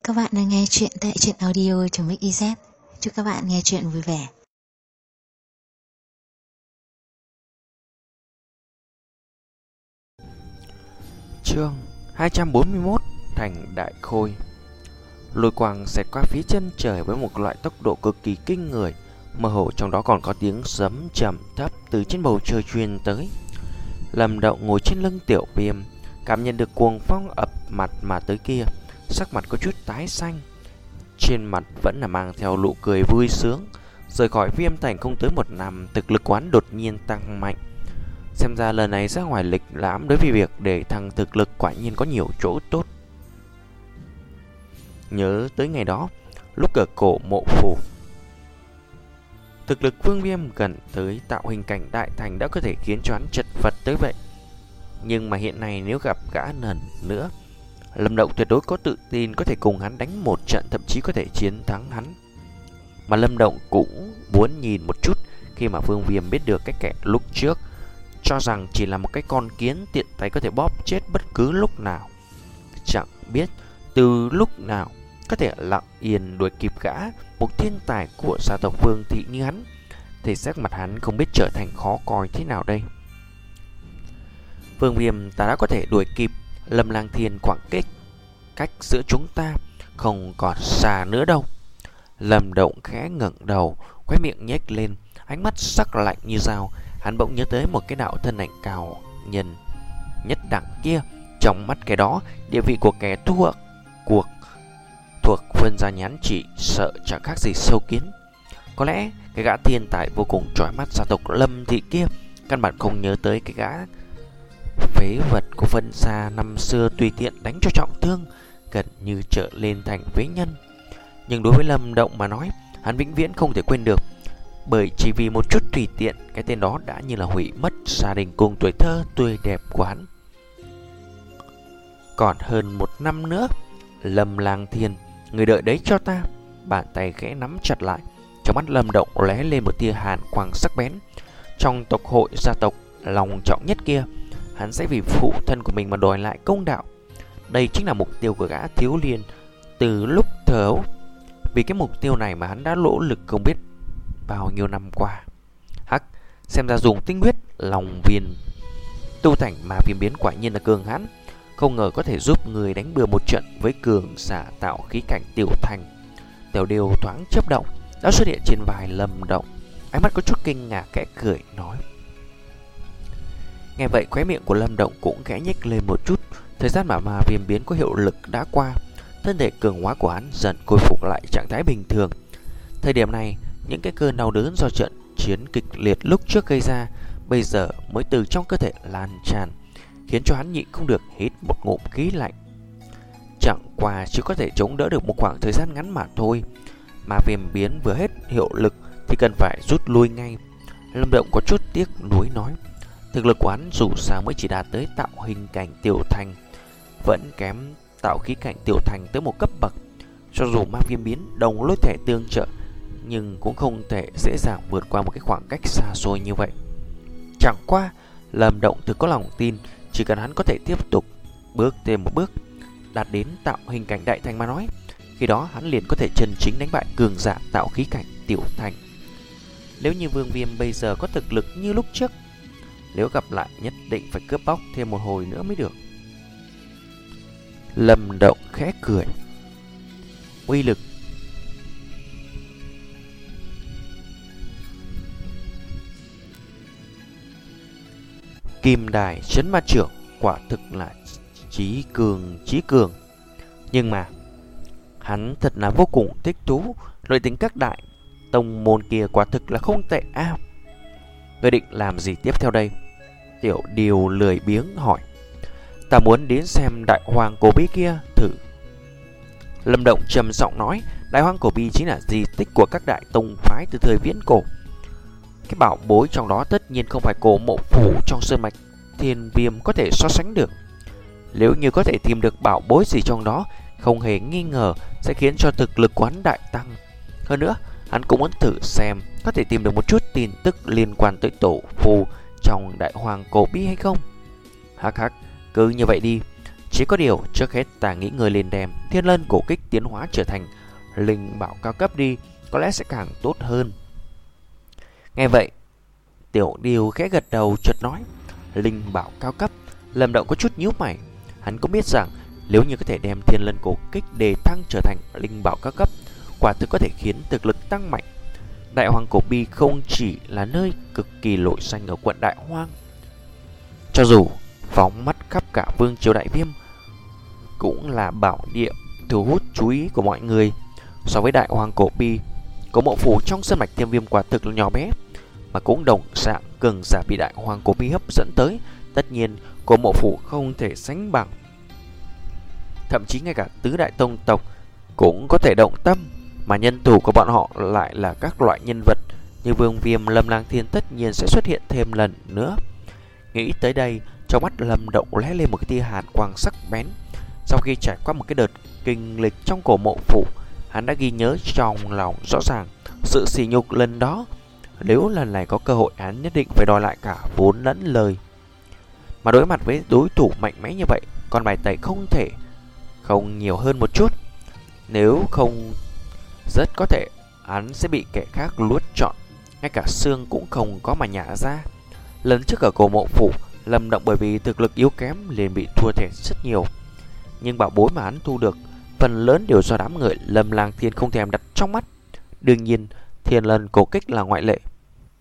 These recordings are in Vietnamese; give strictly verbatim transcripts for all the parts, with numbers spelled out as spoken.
các bạn đang nghe chuyện tại truyện audio.mixyz. Chúc các bạn nghe chuyện vui vẻ. Chương hai trăm bốn mươi mốt. Thành Đại Khôi. Lôi quang xẹt qua phía chân trời với một loại tốc độ cực kỳ kinh người, mơ hồ trong đó còn có tiếng sấm trầm thấp từ trên bầu trời truyền tới. Lâm Động ngồi trên lưng Tiểu Viêm, cảm nhận được cuồng phong ập mặt mà tới kia, sắc mặt có chút tái xanh, trên mặt vẫn là mang theo nụ cười vui sướng. Rời khỏi Viêm Thành không tới một năm, thực lực quán đột nhiên tăng mạnh. Xem ra lần này ra ngoài lịch lãm đối với việc để thăng thực lực quả nhiên có nhiều chỗ tốt. Nhớ tới ngày đó, lúc ở cổ mộ phủ, thực lực Vương Viêm gần tới tạo hình cảnh đại thành đã có thể khiến cho hắn chật vật tới vậy. Nhưng mà hiện nay nếu gặp gã lần nữa, Lâm Động tuyệt đối có tự tin có thể cùng hắn đánh một trận, thậm chí có thể chiến thắng hắn. Mà Lâm Động cũng muốn nhìn một chút khi mà Vương Viêm biết được cái kẻ lúc trước cho rằng chỉ là một cái con kiến tiện tay có thể bóp chết bất cứ lúc nào, chẳng biết từ lúc nào có thể lặng yên đuổi kịp gã, một thiên tài của gia tộc Vương thị như hắn, thì sắc mặt hắn không biết trở thành khó coi thế nào đây. Vương Viêm, ta đã có thể đuổi kịp Lâm Lang Thiên, khoảng cách cách giữa chúng ta không còn xa nữa đâu. Lâm Động khẽ ngẩng đầu, khóe miệng nhếch lên, ánh mắt sắc lạnh như dao. Hắn bỗng nhớ tới một cái đạo thân ảnh cao nhân nhất đẳng kia. Trong mắt cái đó, địa vị của kẻ thua cuộc thuộc phân gia nhán chỉ sợ chẳng khác gì sâu kiến. Có lẽ cái gã thiên tài vô cùng chói mắt gia tộc Lâm thị kia căn bản không nhớ tới cái gã phế vật của phân gia năm xưa tùy tiện đánh cho trọng thương, gần như trở lên thành phế nhân. Nhưng đối với Lâm Động mà nói, hắn vĩnh viễn không thể quên được, bởi chỉ vì một chút tùy tiện, cái tên đó đã như là hủy mất gia đình cùng tuổi thơ tươi đẹp của hắn. Còn hơn một năm nữa, Lâm Lang Thiên, người đợi đấy cho ta. Bàn tay khẽ nắm chặt lại, trong mắt Lâm Động lóe lên một tia hàn quang sắc bén. Trong tộc hội gia tộc lòng trọng nhất kia, hắn sẽ vì phụ thân của mình mà đòi lại công đạo. Đây chính là mục tiêu của gã thiếu niên từ lúc thơ ấu. Vì cái mục tiêu này mà hắn đã nỗ lực không biết bao nhiêu năm qua. Hắc, xem ra dùng tinh huyết lòng viên tu thành mà viêm biến quả nhiên là cường hãn, không ngờ có thể giúp người đánh bừa một trận với cường giả tạo khí cảnh Tiểu Thành. Tiểu Điều thoáng chớp động đã xuất hiện trên vai Lâm Động, ánh mắt có chút kinh ngạc khẽ cười nói. Nghe vậy khóe miệng của Lâm Động cũng khẽ nhếch lên một chút. Thời gian mà mà viêm biến có hiệu lực đã qua, thân thể cường hóa của hắn dần khôi phục lại trạng thái bình thường. Thời điểm này, những cái cơn đau đớn do trận chiến kịch liệt lúc trước gây ra bây giờ mới từ trong cơ thể lan tràn, khiến cho hắn nhịn không được hít một ngụm khí lạnh. Chẳng qua chỉ có thể chống đỡ được một khoảng thời gian ngắn mà thôi, mà viêm biến vừa hết hiệu lực thì cần phải rút lui ngay. Lâm Động có chút tiếc nuối nói, thực lực của hắn dù sao mới chỉ đạt tới tạo hình cảnh Tiểu Thành, vẫn kém tạo khí cảnh Tiểu Thành tới một cấp bậc. Cho dù ma viêm biến đồng lối thể tương trợ, nhưng cũng không thể dễ dàng vượt qua một cái khoảng cách xa xôi như vậy. Chẳng qua Lâm Động thực có lòng tin, chỉ cần hắn có thể tiếp tục bước thêm một bước, đạt đến tạo hình cảnh đại thành mà nói, khi đó hắn liền có thể chân chính đánh bại cường giả tạo khí cảnh Tiểu Thành. Nếu như Vương Viêm bây giờ có thực lực như lúc trước, nếu gặp lại nhất định phải cướp bóc thêm một hồi nữa mới được. Lâm Động khẽ cười. Uy lực Kim Đài Chấn Ma Trưởng quả thực là chí cường chí cường. Nhưng mà hắn thật là vô cùng thích thú, nội tính các đại tông môn kia quả thực là không tệ a. Ngươi định làm gì tiếp theo đây? Tiểu Điều lười biếng hỏi. Ta muốn đến xem đại hoàng cổ bí kia thử. Lâm Động trầm giọng nói, đại hoàng cổ bí chính là di tích của các đại tông phái từ thời viễn cổ. Cái bảo bối trong đó tất nhiên không phải cổ mộ phủ trong sơn mạch Thiên Viêm có thể so sánh được. Nếu như có thể tìm được bảo bối gì trong đó, không hề nghi ngờ sẽ khiến cho thực lực quán đại tăng. Hơn nữa, hắn cũng muốn thử xem có thể tìm được một chút tin tức liên quan tới tổ phù trong đại hoàng cổ bí hay không. Hắc hắc, cứ như vậy đi. Chỉ có điều trước hết ta nghĩ người lên đem Thiên Lân Cổ Kích tiến hóa trở thành linh bảo cao cấp đi, có lẽ sẽ càng tốt hơn. Nghe vậy, Tiểu Điều khẽ gật đầu chợt nói, linh bảo cao cấp. Lâm Động có chút nhíu mày. Hắn cũng biết rằng nếu như có thể đem Thiên Lân Cổ Kích đề thăng trở thành linh bảo cao cấp, quả thực có thể khiến thực lực tăng mạnh. Đại Hoang Cổ Bi không chỉ là nơi cực kỳ nổi danh ở quận Đại Hoang, cho dù phóng mắt khắp cả vương triều Đại Viêm cũng là bảo địa thu hút chú ý của mọi người. So với Đại Hoang Cổ Bi, Cổ Mộ Phủ trong sơn mạch Thiên Viêm quả thực là nhỏ bé, mà cũng đồng dạng cường giả bị Đại Hoang Cổ Bi hấp dẫn tới. Tất nhiên Cổ Mộ Phủ không thể sánh bằng, thậm chí ngay cả tứ đại tông tộc cũng có thể động tâm, mà nhân thủ của bọn họ lại là các loại nhân vật như Vương Viêm, Lâm Lang Thiên tất nhiên sẽ xuất hiện thêm lần nữa. Nghĩ tới đây, trong mắt Lâm Động lóe lên một cái tia hàn quang sắc bén. Sau khi trải qua một cái đợt kinh lịch trong Cổ Mộ Phủ, hắn đã ghi nhớ trong lòng rõ ràng sự sỉ nhục lần đó. Nếu lần này có cơ hội, hắn nhất định phải đòi lại cả vốn lẫn lời. Mà đối mặt với đối thủ mạnh mẽ như vậy, con bài tẩy không thể không nhiều hơn một chút. Nếu không, rất có thể hắn sẽ bị kẻ khác luốt trọn, ngay cả xương cũng không có mà nhả ra. Lần trước ở Cổ Mộ Phủ, Lâm Động bởi vì thực lực yếu kém liền bị thua thiệt rất nhiều. Nhưng bảo bối mà hắn thu được phần lớn đều do đám người Lâm Lang Thiên không thèm đặt trong mắt. Đương nhiên, Thiên Lân Cổ Kích là ngoại lệ.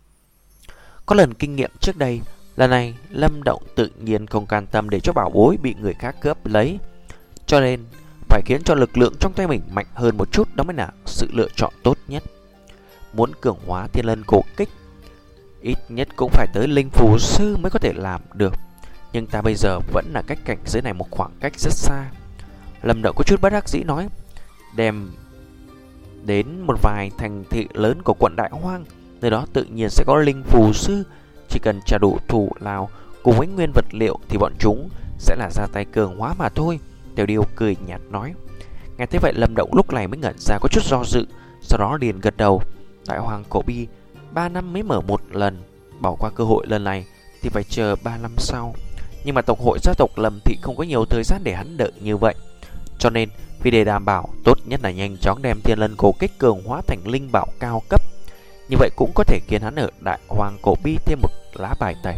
Có lần kinh nghiệm trước đây, lần này Lâm Động tự nhiên không can tâm để cho bảo bối bị người khác cướp lấy, cho nên phải khiến cho lực lượng trong tay mình mạnh hơn một chút, đó mới là sự lựa chọn tốt nhất. Muốn cường hóa Thiên Lân Cổ Kích, ít nhất cũng phải tới linh phù sư mới có thể làm được. Nhưng ta bây giờ vẫn là cách cảnh giới này một khoảng cách rất xa. Lâm Động có chút bất đắc dĩ nói, đem đến một vài thành thị lớn của quận Đại Hoang, nơi đó tự nhiên sẽ có linh phù sư. Chỉ cần trả đủ thủ lao cùng với nguyên vật liệu thì bọn chúng sẽ là ra tay cường hóa mà thôi. Tiểu Điêu cười nhạt nói. Nghe thế vậy, Lâm Động lúc này mới ngẩn ra có chút do dự, sau đó liền gật đầu. Đại Hoang Cổ Bi ba năm mới mở một lần, bỏ qua cơ hội lần này thì phải chờ ba năm sau. Nhưng mà tộc hội gia tộc Lâm Thị không có nhiều thời gian để hắn đợi như vậy, cho nên vì để đảm bảo, tốt nhất là nhanh chóng đem Thiên Lân Cổ Kích cường hóa thành linh bảo cao cấp. Như vậy cũng có thể khiến hắn ở Đại Hoang Cổ Bi thêm một lá bài tẩy.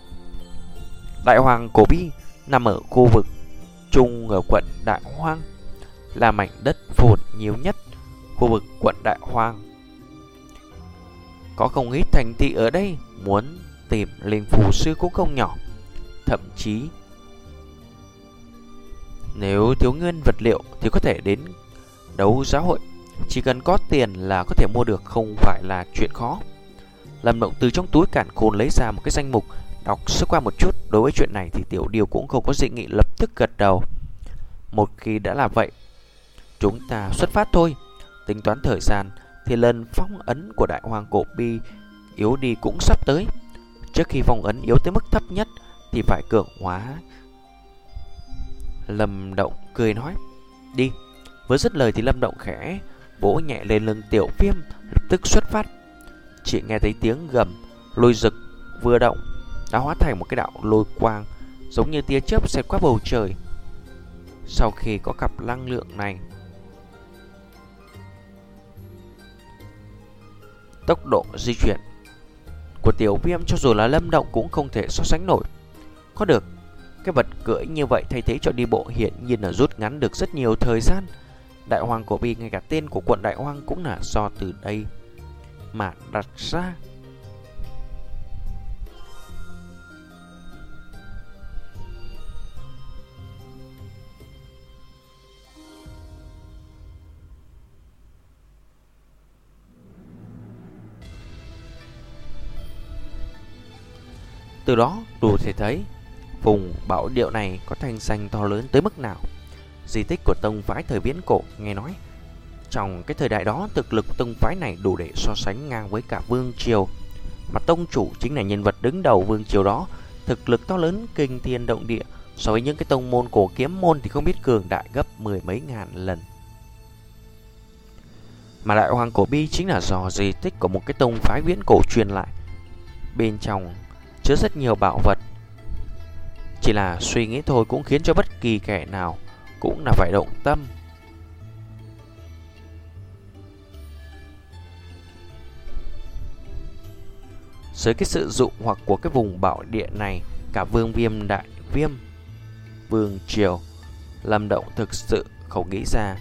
Đại Hoang Cổ Bi nằm ở khu vực trung ở quận Đại Hoang, là mảnh đất phồn nhiều nhất khu vực quận Đại Hoang. Có không ít thành thị ở đây, muốn tìm linh phù sư cũng không nhỏ. Thậm chí nếu thiếu nguyên vật liệu thì có thể đến đấu giá hội, chỉ cần có tiền là có thể mua được, không phải là chuyện khó. Lâm Động từ trong túi càn khôn lấy ra một cái danh mục, đọc sơ qua một chút. Đối với chuyện này thì Tiểu Điều cũng không có dị nghị, lập tức gật đầu. Một khi đã là vậy, chúng ta xuất phát thôi. Tính toán thời gian thì lần phong ấn của Đại Hoang Cổ Bi yếu đi cũng sắp tới. Trước khi phong ấn yếu tới mức thấp nhất thì phải cường hóa. Lâm Động cười nói, đi. Với dứt lời thì Lâm Động khẽ vỗ nhẹ lên lưng Tiểu Viêm, lập tức xuất phát. Chỉ nghe thấy tiếng gầm lôi rực vừa động đã hóa thành một cái đạo lôi quang giống như tia chớp xẹt qua bầu trời. Sau khi có cặp năng lượng này, tốc độ di chuyển của Tiểu Viêm cho dù là Lâm Động cũng không thể so sánh nổi. Có được cái vật cưỡi như vậy thay thế cho đi bộ hiển nhiên là rút ngắn được rất nhiều thời gian. Đại Hoang Cổ Bi, ngay cả tên của quận Đại Hoang cũng là do từ đây mà đặt ra. Từ đó đủ thể thấy vùng bảo địa này có thanh danh to lớn tới mức nào. Di tích của tông phái thời viễn cổ, nghe nói trong cái thời đại đó thực lực của tông phái này đủ để so sánh ngang với cả vương triều, mà tông chủ chính là nhân vật đứng đầu vương triều đó. Thực lực to lớn kinh thiên động địa, so với những cái tông môn cổ kiếm môn thì không biết cường đại gấp mười mấy ngàn lần. Mà Đại Hoang Cổ Bi chính là do di tích của một cái tông phái viễn cổ truyền lại, bên trong chứa rất nhiều bảo vật. Chỉ là suy nghĩ thôi cũng khiến cho bất kỳ kẻ nào cũng là phải động tâm. Dưới cái sự dụ hoặc của cái vùng bảo địa này, cả Vương Viêm, Đại Viêm, Vương Triều, Lâm Động thực sự không nghĩ ra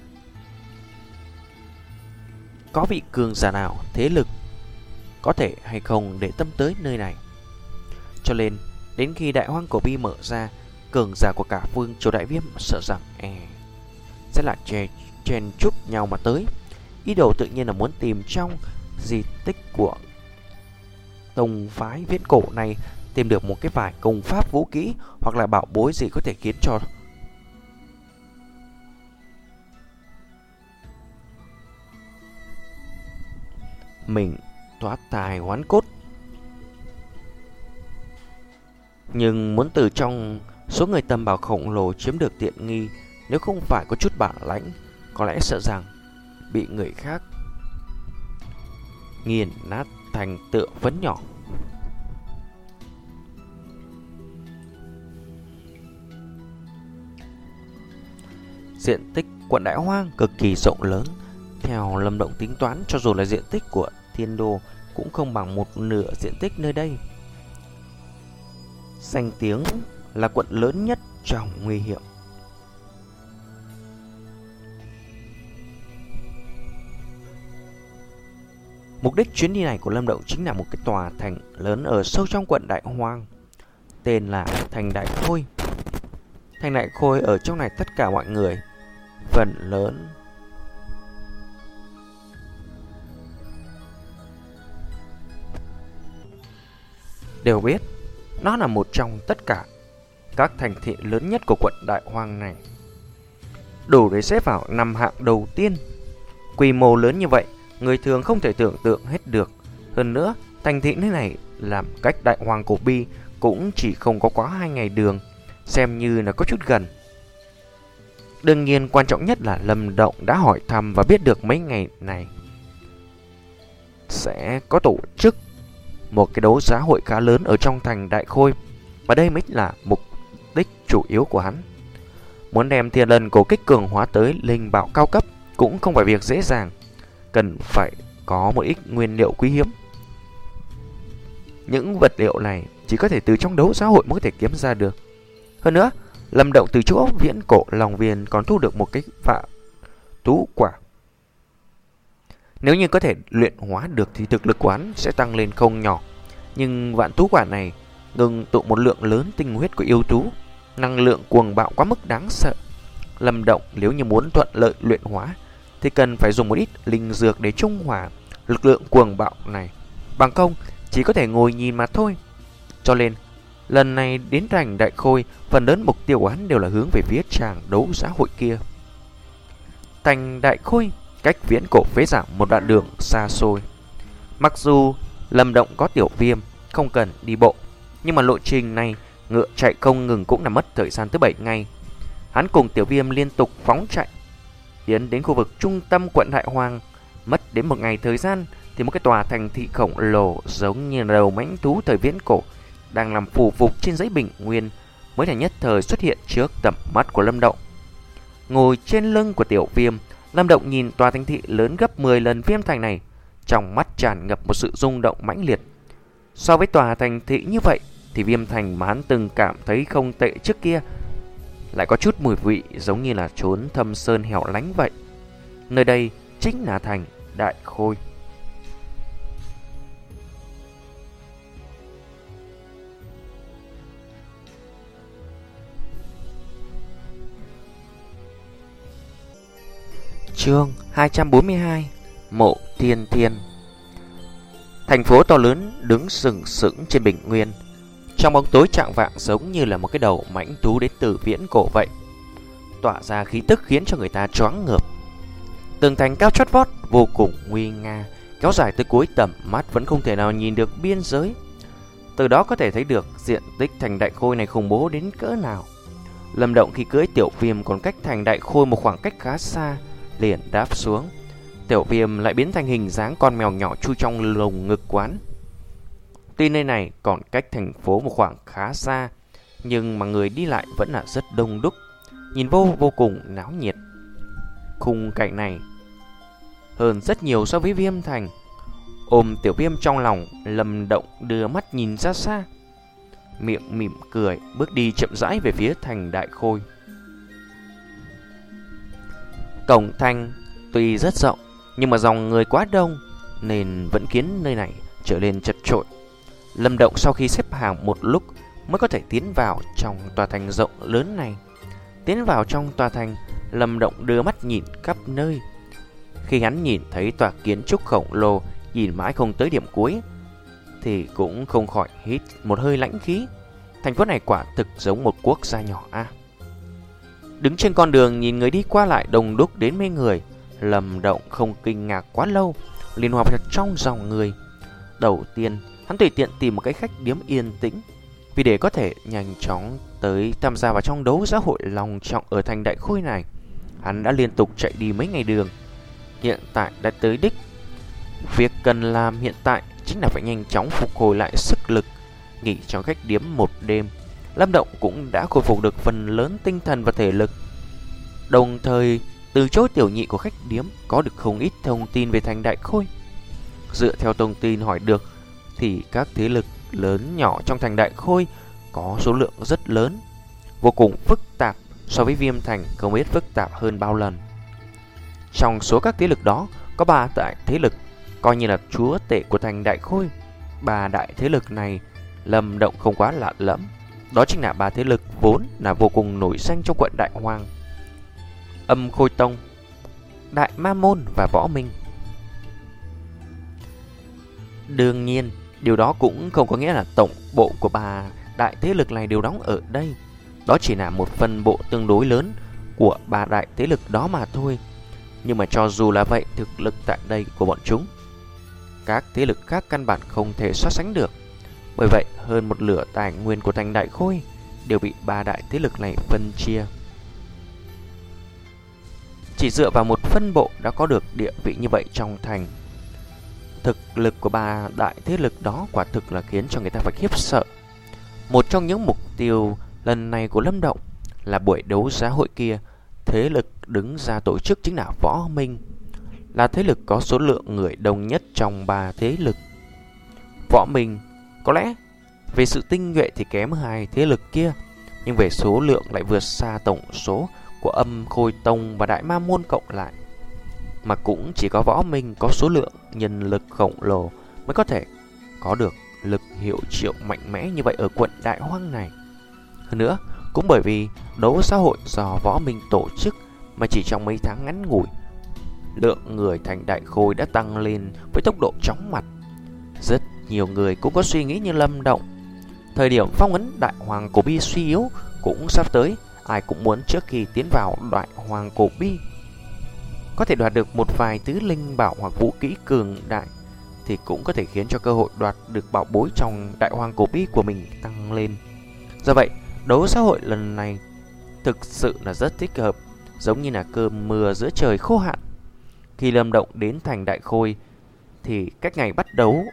có vị cường giả nào thế lực có thể hay không để tâm tới nơi này. Cho nên đến khi Đại Hoang Cổ Bi mở ra, cường giả của cả Vương Triều Đại Viêm sợ rằng e sẽ là chè chen chúc nhau mà tới. Ý đồ tự nhiên là muốn tìm trong di tích của tông phái viễn cổ này tìm được một cái vài công pháp vũ kỹ hoặc là bảo bối gì có thể khiến cho mình thoát tài hoán cốt. Nhưng muốn từ trong số người tầm bảo khổng lồ chiếm được tiện nghi, nếu không phải có chút bản lãnh, có lẽ sợ rằng bị người khác nghiền nát thành tựa phấn nhỏ. Diện tích quận Đại Hoang cực kỳ rộng lớn. Theo Lâm Động tính toán, cho dù là diện tích của Thiên Đô cũng không bằng một nửa diện tích nơi đây. Danh tiếng là quận lớn nhất trong nguy hiểm. Mục đích chuyến đi này của Lâm Động chính là một cái tòa thành lớn ở sâu trong quận Đại Hoang, tên là Thành Đại Khôi. Thành Đại Khôi ở trong này tất cả mọi người phần lớn đều biết nó là một trong tất cả các thành thị lớn nhất của quận Đại Hoang này, đủ để xếp vào năm hạng đầu tiên. Quy mô lớn như vậy, người thường không thể tưởng tượng hết được. Hơn nữa, thành thị nơi này làm cách Đại Hoang Cổ Bi cũng chỉ không có quá hai ngày đường, xem như là có chút gần. Đương nhiên quan trọng nhất là Lâm Động đã hỏi thăm và biết được mấy ngày này sẽ có tổ chức một cái đấu giá hội khá lớn ở trong thành Đại Khôi, và đây mới là mục đích chủ yếu của hắn. Muốn đem Thiên Lân Cổ Kích cường hóa tới linh bảo cao cấp cũng không phải việc dễ dàng, cần phải có một ít nguyên liệu quý hiếm. Những vật liệu này chỉ có thể từ trong đấu giá hội mới có thể kiếm ra được. Hơn nữa, Lâm Động từ chỗ Viễn Cổ Long Viên còn thu được một cái vạn tú quả. Nếu như có thể luyện hóa được thì thực lực của hắn sẽ tăng lên không nhỏ. Nhưng vạn tú quả này ngừng tụ một lượng lớn tinh huyết của yêu thú, năng lượng cuồng bạo quá mức đáng sợ. Lâm Động nếu như muốn thuận lợi luyện hóa thì cần phải dùng một ít linh dược để trung hòa lực lượng cuồng bạo này, bằng không chỉ có thể ngồi nhìn mà thôi. Cho nên lần này đến thành Đại Khôi, phần lớn mục tiêu của hắn đều là hướng về phía tràng đấu giá hội kia. Thành Đại Khôi cách Viễn Cổ Phế Giảm một đoạn đường xa xôi. Mặc dù Lâm Động có Tiểu Viêm không cần đi bộ, nhưng mà lộ trình này ngựa chạy không ngừng cũng là mất thời gian tới bảy ngày. Hắn cùng Tiểu Viêm liên tục phóng chạy tiến đến khu vực trung tâm quận Đại Hoang. Mất đến một ngày thời gian thì một cái tòa thành thị khổng lồ giống như đầu mãnh thú thời Viễn Cổ đang làm phù phục trên giấy bình nguyên mới là nhất thời xuất hiện trước tầm mắt của Lâm Động. Ngồi trên lưng của Tiểu Viêm, Lâm Động nhìn tòa thành thị lớn gấp mười lần Viêm Thành này, trong mắt tràn ngập một sự rung động mãnh liệt. So với tòa thành thị như vậy thì Viêm Thành mà hắn từng cảm thấy không tệ trước kia lại có chút mùi vị giống như là chốn thâm sơn hẻo lánh vậy. Nơi đây chính là thành Đại Khôi. Chương hai trăm bốn mươi hai, Mộ Thiên Thiên. Thành phố to lớn đứng sừng sững trên bình nguyên, trong bóng tối chạng vạng giống như là một cái đầu mãnh thú đến từ Viễn Cổ vậy, tỏa ra khí tức khiến cho người ta choáng ngợp. Tường thành cao chót vót vô cùng nguy nga, kéo dài tới cuối tầm mắt vẫn không thể nào nhìn được biên giới. Từ đó có thể thấy được diện tích thành Đại Khôi này khủng bố đến cỡ nào. Lâm Động khi cưỡi Tiểu Viêm còn cách thành Đại Khôi một khoảng cách khá xa, liền đáp xuống. Tiểu Viêm lại biến thành hình dáng con mèo nhỏ chui trong lồng ngực quán. Tuy nơi này còn cách thành phố một khoảng khá xa, nhưng mà người đi lại vẫn là rất đông đúc, nhìn vô vô cùng náo nhiệt. Khung cảnh này hơn rất nhiều so với Viêm Thành. Ôm Tiểu Viêm trong lòng, Lâm Động đưa mắt nhìn ra xa, miệng mỉm cười, bước đi chậm rãi về phía thành Đại Khôi. Cổng thành tuy rất rộng, nhưng mà dòng người quá đông nên vẫn khiến nơi này trở nên chật chội. Lâm Động sau khi xếp hàng một lúc mới có thể tiến vào trong tòa thành rộng lớn này. Tiến vào trong tòa thành, Lâm Động đưa mắt nhìn khắp nơi. Khi hắn nhìn thấy tòa kiến trúc khổng lồ nhìn mãi không tới điểm cuối, thì cũng không khỏi hít một hơi lãnh khí. Thành phố này quả thực giống một quốc gia nhỏ a. À. Đứng trên con đường nhìn người đi qua lại đông đúc đến mấy người, Lâm Động không kinh ngạc quá lâu, liền hòa vào trong dòng người. Đầu tiên, hắn tùy tiện tìm một cái khách điếm yên tĩnh, vì để có thể nhanh chóng tới tham gia vào trong đấu giá hội long trọng ở thành Đại Khôi này, hắn đã liên tục chạy đi mấy ngày đường. Hiện tại đã tới đích. Việc cần làm hiện tại chính là phải nhanh chóng phục hồi lại sức lực. Nghỉ trong khách điếm một đêm, Lâm Động cũng đã khôi phục được phần lớn tinh thần và thể lực. Đồng thời, từ chỗ tiểu nhị của khách điếm có được không ít thông tin về thành Đại Khôi. Dựa theo thông tin hỏi được, thì các thế lực lớn nhỏ trong thành Đại Khôi có số lượng rất lớn, vô cùng phức tạp, so với Viêm Thành không biết phức tạp hơn bao lần. Trong số các thế lực đó, có ba đại thế lực coi như là chúa tể của thành Đại Khôi. Ba đại thế lực này Lâm Động không quá lạ lẫm. Đó chính là ba thế lực vốn là vô cùng nổi danh trong quận Đại Hoang: Âm Khôi Tông, Đại Ma Môn và Võ Minh. Đương nhiên, điều đó cũng không có nghĩa là tổng bộ của ba đại thế lực này đều đóng ở đây. Đó chỉ là một phân bộ tương đối lớn của ba đại thế lực đó mà thôi. Nhưng mà cho dù là vậy, thực lực tại đây của bọn chúng, các thế lực khác căn bản không thể so sánh được. Bởi vậy, hơn một nửa tài nguyên của thành Đại Khôi đều bị ba đại thế lực này phân chia. Chỉ dựa vào một phân bộ đã có được địa vị như vậy trong thành, thực lực của ba đại thế lực đó quả thực là khiến cho người ta phải khiếp sợ. Một trong những mục tiêu lần này của Lâm Động là buổi đấu giá hội kia. Thế lực đứng ra tổ chức chính là Võ Minh, là thế lực có số lượng người đông nhất trong ba thế lực. Võ Minh có lẽ về sự tinh nhuệ thì kém hai thế lực kia, nhưng về số lượng lại vượt xa tổng số của Âm Khôi Tông và Đại Ma Môn cộng lại. Mà cũng chỉ có Võ Minh có số lượng nhân lực khổng lồ mới có thể có được lực hiệu triệu mạnh mẽ như vậy ở quận Đại Hoang này. Hơn nữa, cũng bởi vì đấu giá hội do Võ Minh tổ chức mà chỉ trong mấy tháng ngắn ngủi, lượng người thành Đại Khôi đã tăng lên với tốc độ chóng mặt. Rất nhiều người cũng có suy nghĩ như Lâm Động. Thời điểm phong ấn Đại Hoàng Cổ Bi suy yếu cũng sắp tới, ai cũng muốn trước khi tiến vào Đại Hoàng Cổ Bi có thể đoạt được một vài thứ linh bảo hoặc vũ kỹ cường đại, thì cũng có thể khiến cho cơ hội đoạt được bảo bối trong Đại Hoàng Cổ Bi của mình tăng lên. Do vậy, đấu giá hội lần này thực sự là rất thích hợp, giống như là cơn mưa giữa trời khô hạn. Khi Lâm Động đến thành Đại Khôi thì cách ngày bắt đầu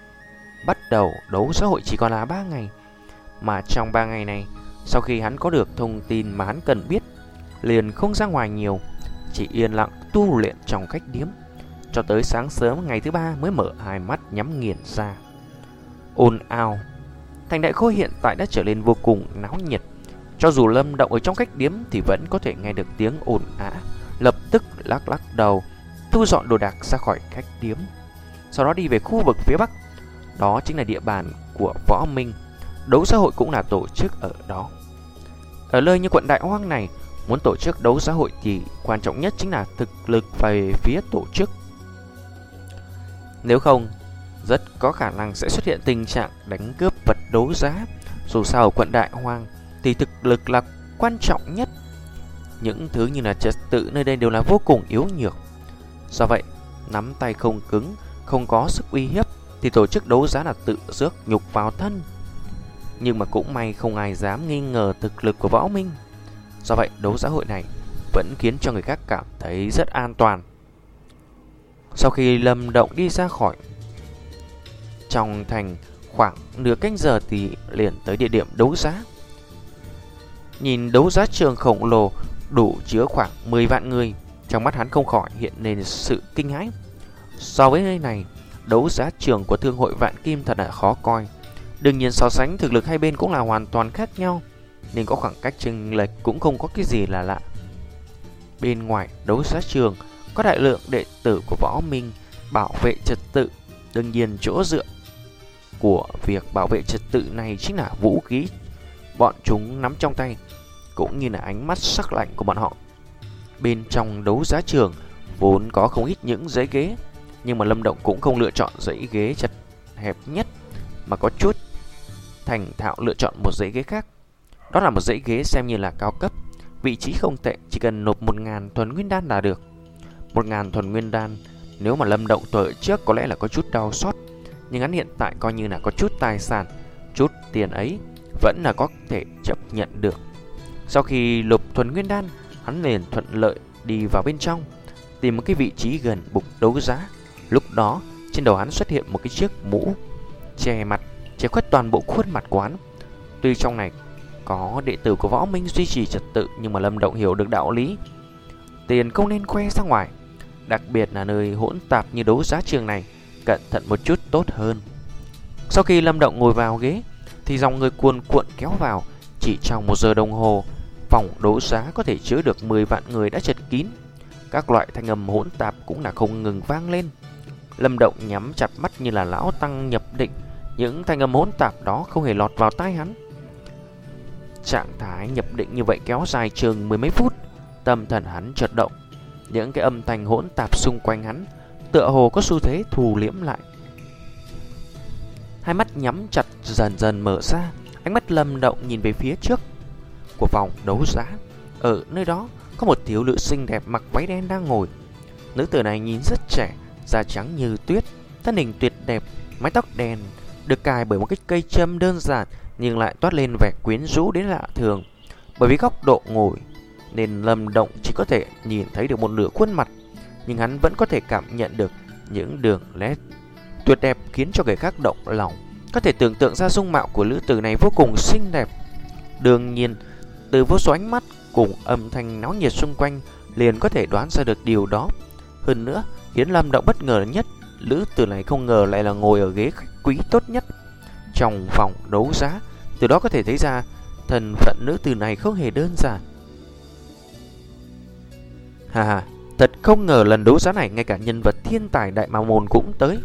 bắt đầu đấu giá hội chỉ còn là ba ngày. Mà trong ba ngày này, sau khi hắn có được thông tin mà hắn cần biết, liền không ra ngoài nhiều, chỉ yên lặng tu luyện trong khách điếm cho tới sáng sớm ngày thứ ba mới mở hai mắt nhắm nghiền ra. Ồn ào, thành Đại Khôi hiện tại đã trở nên vô cùng náo nhiệt. Cho dù Lâm Động ở trong khách điếm thì vẫn có thể nghe được tiếng ồn ào. Lập tức lắc lắc đầu, thu dọn đồ đạc ra khỏi khách điếm, sau đó đi về khu vực phía bắc. Đó chính là địa bàn của Võ Minh. Đấu giá hội cũng là tổ chức ở đó. Ở nơi như quận Đại Hoang này, muốn tổ chức đấu giá hội thì quan trọng nhất chính là thực lực về phía tổ chức. Nếu không, rất có khả năng sẽ xuất hiện tình trạng đánh cướp vật đấu giá. Dù sao ở quận Đại Hoang thì thực lực là quan trọng nhất. Những thứ như là trật tự nơi đây đều là vô cùng yếu nhược. Do vậy, nắm tay không cứng, không có sức uy hiếp thì tổ chức đấu giá là tự rước nhục vào thân. Nhưng mà cũng may không ai dám nghi ngờ thực lực của Võ Minh. Do vậy, đấu giá hội này vẫn khiến cho người khác cảm thấy rất an toàn. Sau khi Lâm Động đi ra khỏi trong thành khoảng nửa canh giờ thì liền tới địa điểm đấu giá. Nhìn đấu giá trường khổng lồ đủ chứa khoảng mười vạn người, trong mắt hắn không khỏi hiện lên sự kinh hãi. So với nơi này, đấu giá trường của thương hội Vạn Kim thật là khó coi. Đương nhiên so sánh thực lực hai bên cũng là hoàn toàn khác nhau, nên có khoảng cách chênh lệch cũng không có cái gì là lạ. Bên ngoài đấu giá trường có đại lượng đệ tử của Võ Minh bảo vệ trật tự. Đương nhiên chỗ dựa của việc bảo vệ trật tự này chính là vũ khí bọn chúng nắm trong tay, cũng như là ánh mắt sắc lạnh của bọn họ. Bên trong đấu giá trường vốn có không ít những dãy ghế, nhưng mà Lâm Động cũng không lựa chọn dãy ghế chật hẹp nhất, mà có chút thành thạo lựa chọn một dãy ghế khác. Đó là một dãy ghế xem như là cao cấp, vị trí không tệ, chỉ cần nộp một ngàn thuần nguyên đan là được. Một ngàn thuần nguyên đan, nếu mà Lâm Động tuổi trước có lẽ là có chút đau xót, nhưng hắn hiện tại coi như là có chút tài sản, chút tiền ấy vẫn là có thể chấp nhận được. Sau khi nộp thuần nguyên đan, hắn liền thuận lợi đi vào bên trong, tìm một cái vị trí gần bục đấu giá. Lúc đó trên đầu hắn xuất hiện một cái chiếc mũ che mặt, che khuất toàn bộ khuôn mặt của hắn. Tuy trong này có đệ tử của Võ Minh duy trì trật tự, nhưng mà Lâm Động hiểu được đạo lý tiền không nên khoe ra ngoài, đặc biệt là nơi hỗn tạp như đấu giá trường này, cẩn thận một chút tốt hơn. Sau khi Lâm Động ngồi vào ghế thì dòng người cuồn cuộn kéo vào. Chỉ trong một giờ đồng hồ, phòng đấu giá có thể chứa được mười vạn người đã chật kín. Các loại thanh âm hỗn tạp cũng là không ngừng vang lên. Lâm Động nhắm chặt mắt như là lão tăng nhập định. Những thanh âm hỗn tạp đó không hề lọt vào tai hắn. Trạng thái nhập định như vậy kéo dài chừng mười mấy phút. Tâm thần hắn chợt động. Những cái âm thanh hỗn tạp xung quanh hắn tựa hồ có xu thế thu liễm lại. Hai mắt nhắm chặt dần dần mở ra. Ánh mắt Lâm Động nhìn về phía trước của phòng đấu giá. Ở nơi đó có một thiếu nữ xinh đẹp mặc váy đen đang ngồi. Nữ tử này nhìn rất trẻ, da trắng như tuyết, thân hình tuyệt đẹp, mái tóc đen được cài bởi một cái cây châm đơn giản nhưng lại toát lên vẻ quyến rũ đến lạ thường. Bởi vì góc độ ngồi nên Lâm Động chỉ có thể nhìn thấy được một nửa khuôn mặt, nhưng hắn vẫn có thể cảm nhận được những đường nét tuyệt đẹp khiến cho người khác động lòng. Có thể tưởng tượng ra dung mạo của nữ tử này vô cùng xinh đẹp. Đương nhiên, từ vô số ánh mắt cùng âm thanh náo nhiệt xung quanh liền có thể đoán ra được điều đó. Hơn nữa, khiến Lâm Động bất ngờ nhất, nữ tử này không ngờ lại là ngồi ở ghế khách quý tốt nhất trong phòng đấu giá. Từ đó có thể thấy ra thân phận nữ tử này không hề đơn giản. Hà hà, thật không ngờ lần đấu giá này ngay cả nhân vật thiên tài Đại Ma Môn cũng tới.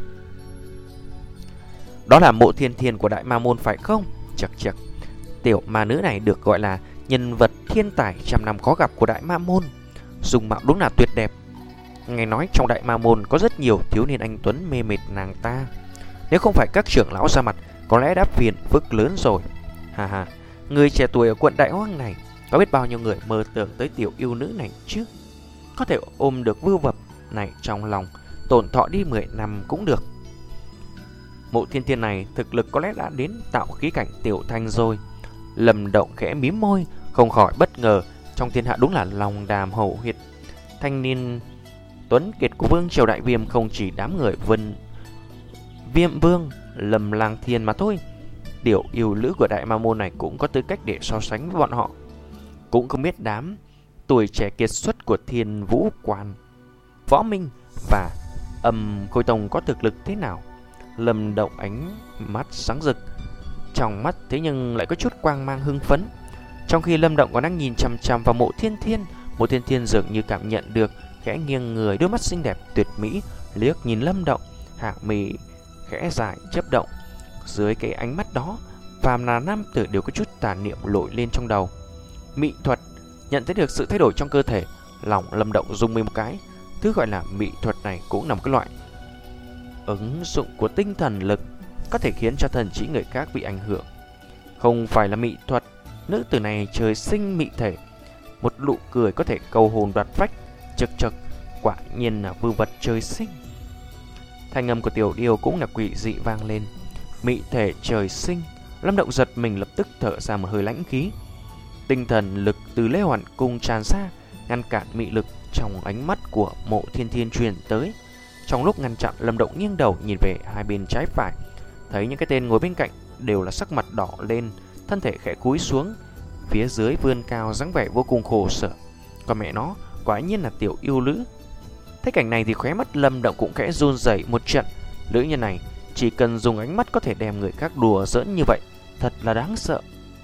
Đó là Mộ Thiên Thiên của Đại Ma Môn phải không? Chậc chậc, tiểu ma nữ này được gọi là nhân vật thiên tài trăm năm khó gặp của Đại Ma Môn. Dung mạo đúng là tuyệt đẹp. Nghe nói trong Đại Ma Môn có rất nhiều thiếu niên anh tuấn mê mệt nàng ta. Nếu không phải các trưởng lão ra mặt, có lẽ đã phiền phức lớn rồi. Hà hà, người trẻ tuổi ở quận Đại Hoang này, có biết bao nhiêu người mơ tưởng tới tiểu yêu nữ này chứ? Có thể ôm được vưu vật này trong lòng, tổn thọ đi mười năm cũng được. Mộ Thiên Thiên này thực lực có lẽ đã đến tạo khí cảnh tiểu thành rồi. Lâm Động khẽ mím môi, không khỏi bất ngờ. Trong thiên hạ đúng là lòng đàm hậu huyệt. Thanh niên tuấn kiệt của Vương Triều Đại Viêm không chỉ đám người Vân Viêm Vương, Lâm Lang Thiên mà thôi. Tiểu yêu nữ của Đại Ma Môn này cũng có tư cách để so sánh với bọn họ. Cũng không biết đám tuổi trẻ kiệt xuất của Thiên Vũ Quan, Võ Minh và Âm Khôi Tông có thực lực thế nào. Lâm Động ánh mắt sáng rực, trong mắt thế nhưng lại có chút quang mang hưng phấn. Trong khi Lâm Động còn đang nhìn chằm chằm vào Mộ Thiên Thiên, Mộ Thiên Thiên dường như cảm nhận được, khẽ nghiêng người, đôi mắt xinh đẹp tuyệt mỹ liếc nhìn Lâm Động, hàng mi khẽ dài chớp động. Dưới cái ánh mắt đó, phàm là nam tử đều có chút tà niệm nổi lên trong đầu. Mị thuật. Nhận thấy được sự thay đổi trong cơ thể, lòng Lâm Động rung mình một cái. Thứ gọi là mị thuật này cũng là một cái loại ứng dụng của tinh thần lực, có thể khiến cho thần trí người khác bị ảnh hưởng. Không phải là mị thuật, nữ tử này trời sinh mị thể. Một nụ cười có thể câu hồn đoạt phách. Chực chực, quả nhiên là vưu vật trời sinh. Thanh âm của tiểu điêu cũng là quỷ dị vang lên. Mị thể trời sinh. Lâm Động giật mình, lập tức thở ra một hơi lãnh khí. Tinh thần lực từ Lê Hoàn Cung tràn ra, ngăn cản mị lực trong ánh mắt của Mộ Thiên Thiên truyền tới. Trong lúc ngăn chặn, Lâm Động nghiêng đầu nhìn về hai bên trái phải, thấy những cái tên ngồi bên cạnh đều là sắc mặt đỏ lên, thân thể khẽ cúi xuống, phía dưới vươn cao dáng vẻ vô cùng khổ sở. Còn mẹ nó, quả nhiên là tiểu yêu nữ. Thấy cảnh này thì khóe mắt Lâm Động cũng khẽ run rẩy một trận. Nữ nhân này chỉ cần dùng ánh mắt có thể đem người khác đùa giỡn như vậy, thật là đáng sợ.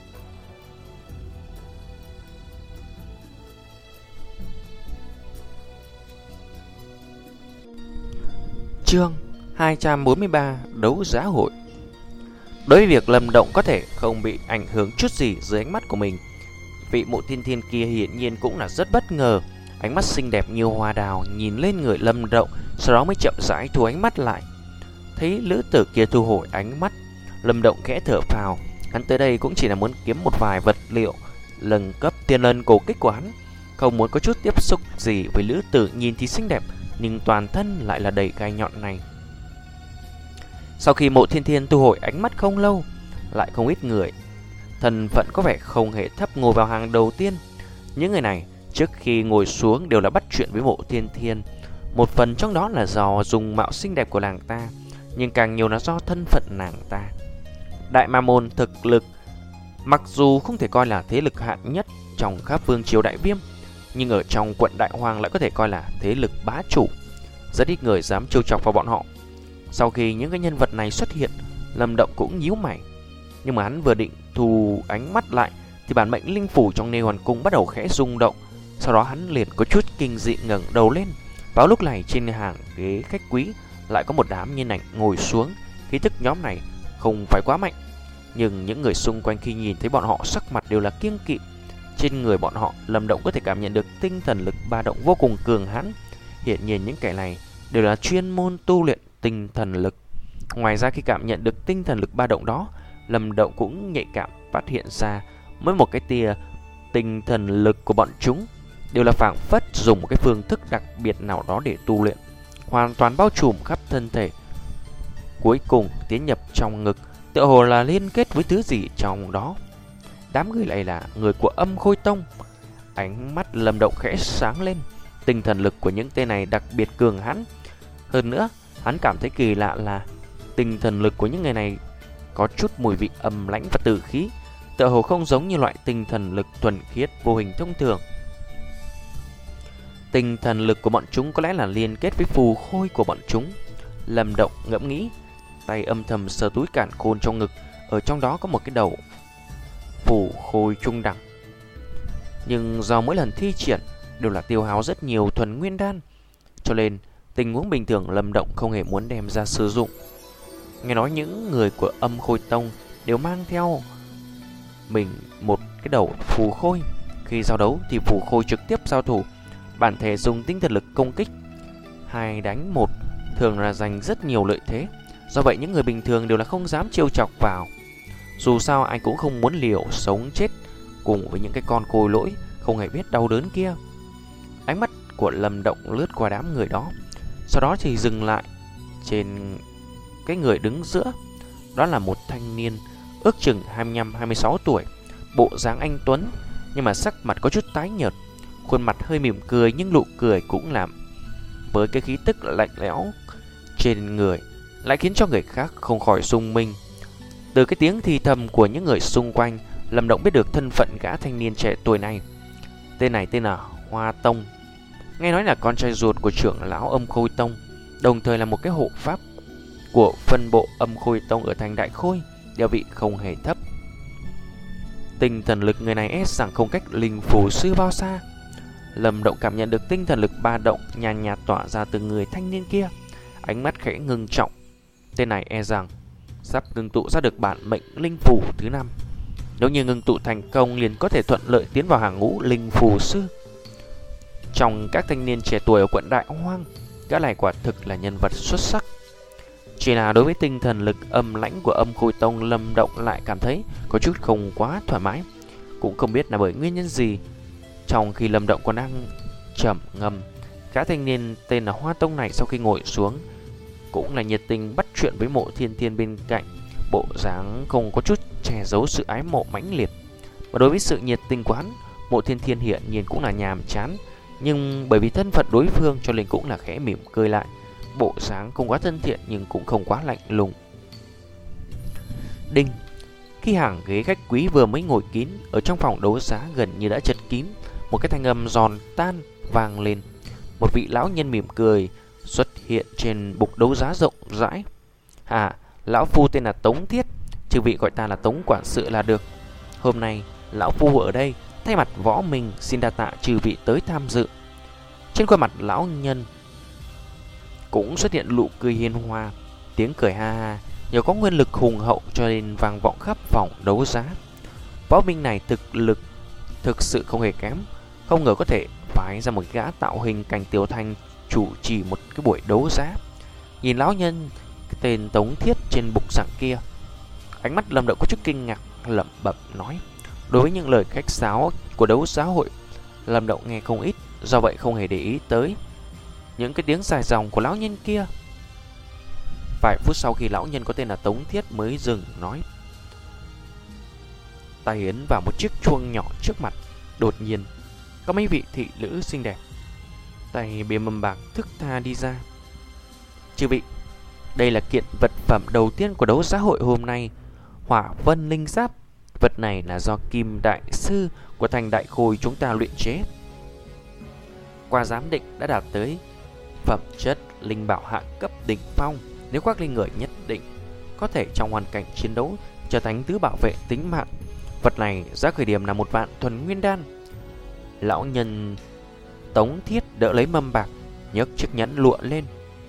Chương hai trăm bốn mươi ba: Đấu giá hội. Đối với việc Lâm Động có thể không bị ảnh hưởng chút gì dưới ánh mắt của mình, vị Mộ Thiên Thiên kia hiển nhiên cũng là rất bất ngờ. Ánh mắt xinh đẹp như hoa đào nhìn lên người Lâm Động, sau đó mới chậm rãi thu ánh mắt lại. Thấy lữ tử kia thu hồi ánh mắt, Lâm Động khẽ thở phào. Hắn tới đây cũng chỉ là muốn kiếm một vài vật liệu nâng cấp tiên lân cổ kích của hắn, không muốn có chút tiếp xúc gì với lữ tử nhìn thì xinh đẹp nhưng toàn thân lại là đầy gai nhọn này. Sau khi Mộ Thiên Thiên thu hồi ánh mắt không lâu, lại không ít người thân phận có vẻ không hề thấp ngồi vào hàng đầu tiên. Những người này trước khi ngồi xuống đều là bắt chuyện với Mộ Thiên Thiên. Một phần trong đó là do dung mạo xinh đẹp của nàng ta, nhưng càng nhiều là do thân phận nàng ta. Đại Ma Môn thực lực mặc dù không thể coi là thế lực hạng nhất trong khắp vương triều Đại Viêm, nhưng ở trong quận Đại Hoàng lại có thể coi là thế lực bá chủ. Rất ít người dám trêu chọc vào bọn họ. Sau khi những cái nhân vật này xuất hiện, Lâm Động cũng nhíu mày. Nhưng mà hắn vừa định thu ánh mắt lại thì bản mệnh linh phủ trong Nê Hoàn Cung bắt đầu khẽ rung động. Sau đó hắn liền có chút kinh dị ngẩng đầu lên. Vào lúc này trên hàng ghế khách quý lại có một đám nhân ảnh ngồi xuống. Khí thức nhóm này không phải quá mạnh, nhưng những người xung quanh khi nhìn thấy bọn họ sắc mặt đều là kiêng kỵ. Trên người bọn họ, Lâm Động có thể cảm nhận được tinh thần lực ba động vô cùng cường hãn. Hiện nhiên những kẻ này đều là chuyên môn tu luyện tinh thần lực. Ngoài ra khi cảm nhận được tinh thần lực ba động đó, Lâm Động cũng nhạy cảm phát hiện ra mỗi một cái tia tinh thần lực của bọn chúng đều là phảng phất dùng một cái phương thức đặc biệt nào đó để tu luyện, hoàn toàn bao trùm khắp thân thể, cuối cùng tiến nhập trong ngực, tựa hồ là liên kết với thứ gì trong đó. Đám người này là người của Âm Khôi Tông. Ánh mắt Lâm Động khẽ sáng lên. Tinh thần lực của những tên này đặc biệt cường hãn. Hơn nữa, hắn cảm thấy kỳ lạ là tinh thần lực của những người này có chút mùi vị âm lãnh và tử khí, tựa hồ không giống như loại tinh thần lực thuần khiết vô hình thông thường. Tinh thần lực của bọn chúng có lẽ là liên kết với phù khôi của bọn chúng. Lâm Động ngẫm nghĩ, tay âm thầm sờ túi càn khôn trong ngực. Ở trong đó có một cái đầu phù khôi trung đẳng, nhưng do mỗi lần thi triển đều là tiêu hao rất nhiều thuần nguyên đan, cho nên tình huống bình thường Lâm Động không hề muốn đem ra sử dụng. Nghe nói những người của Âm Khôi Tông đều mang theo mình một cái đầu phù khôi. Khi giao đấu thì phù khôi trực tiếp giao thủ, bản thể dùng tinh thần lực công kích, hai đánh một, thường là giành rất nhiều lợi thế. Do vậy những người bình thường đều là không dám trêu chọc vào. Dù sao anh cũng không muốn liều sống chết cùng với những cái con khôi lỗi không hề biết đau đớn kia. Ánh mắt của Lâm Động lướt qua đám người đó, sau đó thì dừng lại trên cái người đứng giữa. Đó là một thanh niên ước chừng hai mươi lăm hai mươi sáu tuổi, bộ dáng anh tuấn, nhưng mà sắc mặt có chút tái nhợt, khuôn mặt hơi mỉm cười nhưng nụ cười cũng làm với cái khí tức lạnh lẽo trên người lại khiến cho người khác không khỏi rung mình. Từ cái tiếng thì thầm của những người xung quanh, Lâm Động biết được thân phận gã thanh niên trẻ tuổi này. Tên này tên là Hoa Tông, nghe nói là con trai ruột của trưởng lão Âm Khôi Tông, đồng thời là một cái hộ pháp của phân bộ Âm Khôi Tông ở thành Đại Khôi, địa vị không hề thấp. Tinh thần lực người này e rằng không cách linh phù sư bao xa. Lâm Động cảm nhận được tinh thần lực ba động nhàn nhạt tỏa ra từ người thanh niên kia, ánh mắt khẽ ngưng trọng. Tên này e rằng sắp ngưng tụ ra được bản mệnh linh phù thứ năm. Nếu như ngưng tụ thành công liền có thể thuận lợi tiến vào hàng ngũ linh phù sư. Trong các thanh niên trẻ tuổi ở quận Đại Hoang, gã này quả thực là nhân vật xuất sắc. Chỉ là đối với tinh thần lực âm lãnh của Âm Khôi Tông, Lâm Động lại cảm thấy có chút không quá thoải mái. Cũng không biết là bởi nguyên nhân gì. Trong khi Lâm Động còn đang trầm ngâm, gã thanh niên tên là Hoa Tông này sau khi ngồi xuống cũng là nhiệt tình bắt chuyện với Mộ Thiên Thiên bên cạnh, bộ dáng không có chút che giấu sự ái mộ mãnh liệt. Và đối với sự nhiệt tình của hắn, Mộ Thiên Thiên hiện nhiên cũng là nhàm chán, nhưng bởi vì thân phận đối phương cho nên cũng là khẽ mỉm cười lại, bộ dáng không quá thân thiện nhưng cũng không quá lạnh lùng. Đinh, Khi hàng ghế khách quý vừa mới ngồi kín, ở trong phòng đấu giá gần như đã chật kín. Một cái thanh âm giòn tan vang lên. Một vị lão nhân mỉm cười xuất hiện trên bục đấu giá rộng rãi. À, lão phu tên là Tống Thiết, chư vị gọi ta là Tống quản sự là được. Hôm nay lão phu ở đây thay mặt Võ Minh xin đa tạ chư vị tới tham dự. Trên khuôn mặt lão nhân cũng xuất hiện nụ cười hiền hòa, tiếng cười ha ha. Nhờ có nguyên lực hùng hậu cho nên vang vọng khắp phòng đấu giá. Võ Minh này thực lực thực sự không hề kém, không ngờ có thể phái ra một gã tạo hình cảnh tiểu thành chủ trì một cái buổi đấu giá. Nhìn lão nhân cái tên Tống Thiết trên bục giảng kia, ánh mắt Lâm Động có chút kinh ngạc, lẩm bẩm nói. Đối với những lời khách sáo của đấu giá hội, Lâm Động nghe không ít, do vậy không hề để ý tới những cái tiếng dài dòng của lão nhân kia. Vài phút sau khi lão nhân có tên là Tống Thiết mới dừng nói, tay ấn vào một chiếc chuông nhỏ trước mặt. Đột nhiên có mấy vị thị nữ xinh đẹp tay bìa mâm bạc thức tha đi ra. Chư vị, đây là kiện vật phẩm đầu tiên của đấu giá hội hôm nay, Hỏa Vân Linh Giáp. Vật này là do Kim Đại Sư của thành Đại Khôi chúng ta luyện chế. Qua giám định đã đạt tới phẩm chất linh bảo hạ cấp đỉnh phong. Nếu khoác lên người nhất định có thể trong hoàn cảnh chiến đấu trở thành thứ bảo vệ tính mạng. Vật này giá khởi điểm là một vạn thuần nguyên đan. Lão nhân Tống Thiết đỡ lấy mâm bạc, nhấc chiếc nhẫn lụa lên.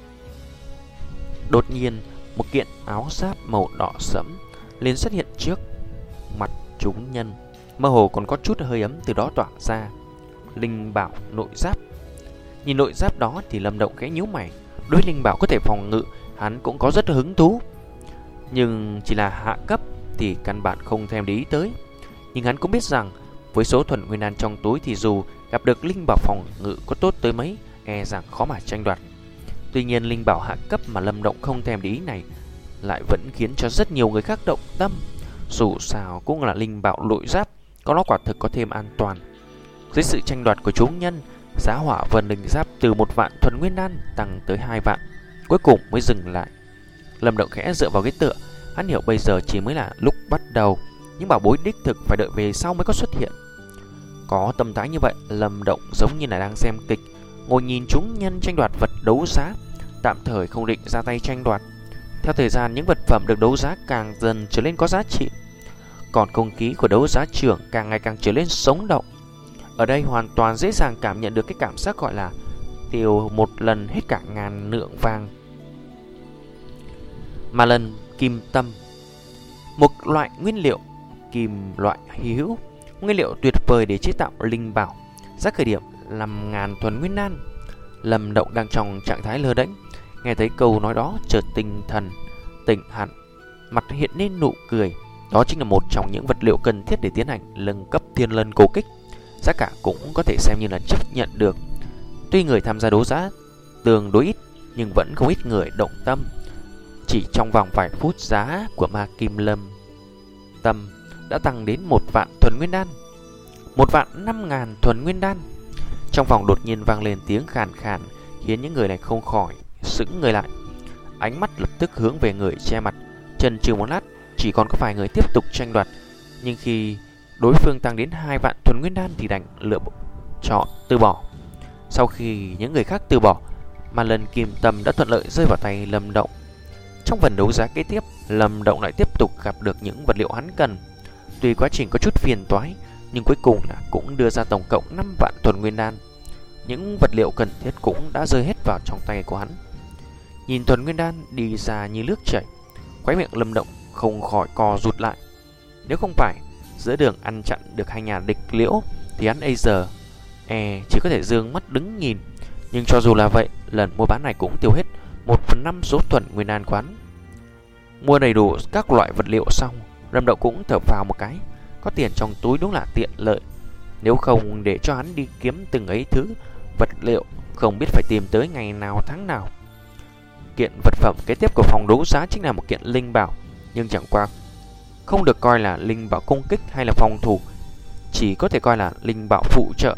Đột nhiên một kiện áo giáp màu đỏ sẫm liền xuất hiện trước mặt chúng nhân, mơ hồ còn có chút hơi ấm từ đó tỏa ra. Linh bảo nội giáp. Nhìn nội giáp đó thì Lâm Động khẽ nhíu mày. Đối linh bảo có thể phòng ngự hắn cũng có rất hứng thú, nhưng chỉ là hạ cấp thì căn bản không thèm để ý tới. Nhưng hắn cũng biết rằng với số thuần nguyên đan trong túi thì dù gặp được linh bảo phòng ngự có tốt tới mấy, e rằng khó mà tranh đoạt. Tuy nhiên linh bảo hạ cấp mà Lâm Động không thèm để ý này lại vẫn khiến cho rất nhiều người khác động tâm. Dù sao cũng là linh bảo nội giáp, có nó quả thực có thêm an toàn. Dưới sự tranh đoạt của chúng nhân, giá Hỏa Vân Linh Giáp từ một vạn thuần nguyên đan tăng tới hai vạn, cuối cùng mới dừng lại. Lâm Động khẽ dựa vào ghế tựa, hắn hiểu bây giờ chỉ mới là lúc bắt đầu, những bảo bối đích thực phải đợi về sau mới có xuất hiện. Có tâm thái như vậy, Lâm Động giống như là đang xem kịch, ngồi nhìn chúng nhân tranh đoạt vật đấu giá, tạm thời không định ra tay tranh đoạt. Theo thời gian, những vật phẩm được đấu giá càng dần trở nên có giá trị, còn không khí của đấu giá trưởng càng ngày càng trở nên sống động. Ở đây hoàn toàn dễ dàng cảm nhận được cái cảm giác gọi là tiêu một lần hết cả ngàn lượng vàng mà lần kim tâm, một loại nguyên liệu kim loại hy hữu, nguyên liệu tuyệt vời để chế tạo linh bảo. Giá khởi điểm năm ngàn thuần nguyên đan. Lâm Động đang trong trạng thái lơ đễnh, nghe thấy câu nói đó chợt tinh thần tỉnh hẳn, mặt hiện lên nụ cười. Đó chính là một trong những vật liệu cần thiết để tiến hành nâng cấp thiên lân cổ kích. Giá cả cũng có thể xem như là chấp nhận được. Tuy người tham gia đấu giá tương đối ít, nhưng vẫn không ít người động tâm. Chỉ trong vòng vài phút, giá của ma kim lâm tâm đã tăng đến một vạn thuần nguyên đan, một vạn năm ngàn thuần nguyên đan. Trong phòng đột nhiên vang lên tiếng khàn khàn, khiến những người này không khỏi sững người lại, ánh mắt lập tức hướng về người che mặt. Chần chừ một lát, chỉ còn có vài người tiếp tục tranh đoạt, nhưng khi đối phương tăng đến hai vạn thuần nguyên đan thì đành lựa chọn từ bỏ. Sau khi những người khác từ bỏ, mà lần kim tâm đã thuận lợi rơi vào tay Lâm Động. Trong phần đấu giá kế tiếp, Lâm Động lại tiếp tục gặp được những vật liệu hắn cần. Tuy quá trình có chút phiền toái, nhưng cuối cùng là cũng đưa ra tổng cộng năm vạn thuần nguyên đan. Những vật liệu cần thiết cũng đã rơi hết vào trong tay của hắn. Nhìn thuần nguyên đan đi ra như nước chảy, khóe miệng Lâm Động không khỏi co rụt lại. Nếu không phải giữa đường ăn chặn được hai nhà địch liễu thì hắn bây giờ e chỉ có thể dương mắt đứng nhìn. Nhưng cho dù là vậy, lần mua bán này cũng tiêu hết một phần năm số thuần nguyên đan quán. Mua đầy đủ các loại vật liệu xong, Lâm Động cũng thở phào một cái. Có tiền trong túi đúng là tiện lợi. Nếu không để cho hắn đi kiếm từng ấy thứ vật liệu, không biết phải tìm tới ngày nào tháng nào. Kiện vật phẩm kế tiếp của phòng đấu giá chính là một kiện linh bảo, nhưng chẳng qua không được coi là linh bảo công kích hay là phòng thủ, chỉ có thể coi là linh bảo phụ trợ.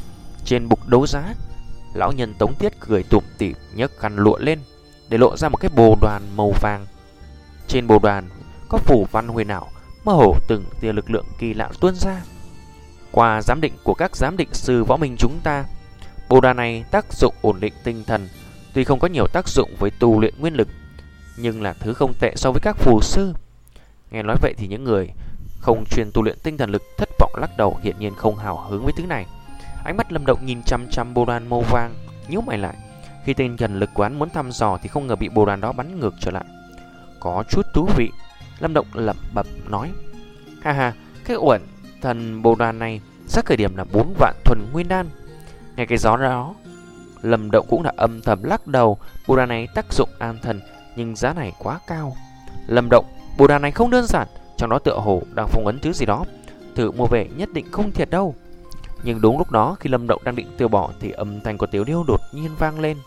Trên bục đấu giá, lão nhân Tống Thiết cười tủm tỉm nhấc khăn lụa lên để lộ ra một cái bồ đoàn màu vàng. Trên bồ đoàn có phủ văn huyền ảo mơ hồ từng tia lực lượng kỳ lạ tuôn ra. Qua giám định của các giám định sư võ minh chúng ta, bồ đà này tác dụng ổn định tinh thần, tuy không có nhiều tác dụng với tu luyện nguyên lực, nhưng là thứ không tệ so với các phù sư. Nghe nói vậy thì những người không chuyên tu luyện tinh thần lực thất vọng lắc đầu, hiển nhiên không hào hứng với thứ này. Ánh mắt Lâm Động nhìn chăm chăm bồ đàn màu vàng, nhíu mày lại. Khi tinh thần lực của hắn muốn thăm dò thì không ngờ bị bồ đàn đó bắn ngược trở lại. Có chút thú vị, Lâm Động lẩm bẩm nói. Ha ha, cái uẩn thần bồ đàn này giá khởi điểm là bốn vạn thuần nguyên đan. Nghe cái gió đó, Lâm Động cũng đã âm thầm lắc đầu. Bồ đàn này tác dụng an thần, nhưng giá này quá cao. Lâm Động, bồ đàn này không đơn giản, trong đó tựa hồ đang phong ấn thứ gì đó, thử mua về nhất định không thiệt đâu. Nhưng đúng lúc đó, khi Lâm Động đang định từ bỏ thì âm thanh của Tiểu Điêu đột nhiên vang lên.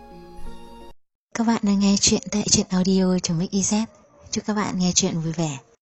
Các bạn đang nghe chuyện tại truyện audio.mixyz. Chúc các bạn nghe chuyện vui vẻ.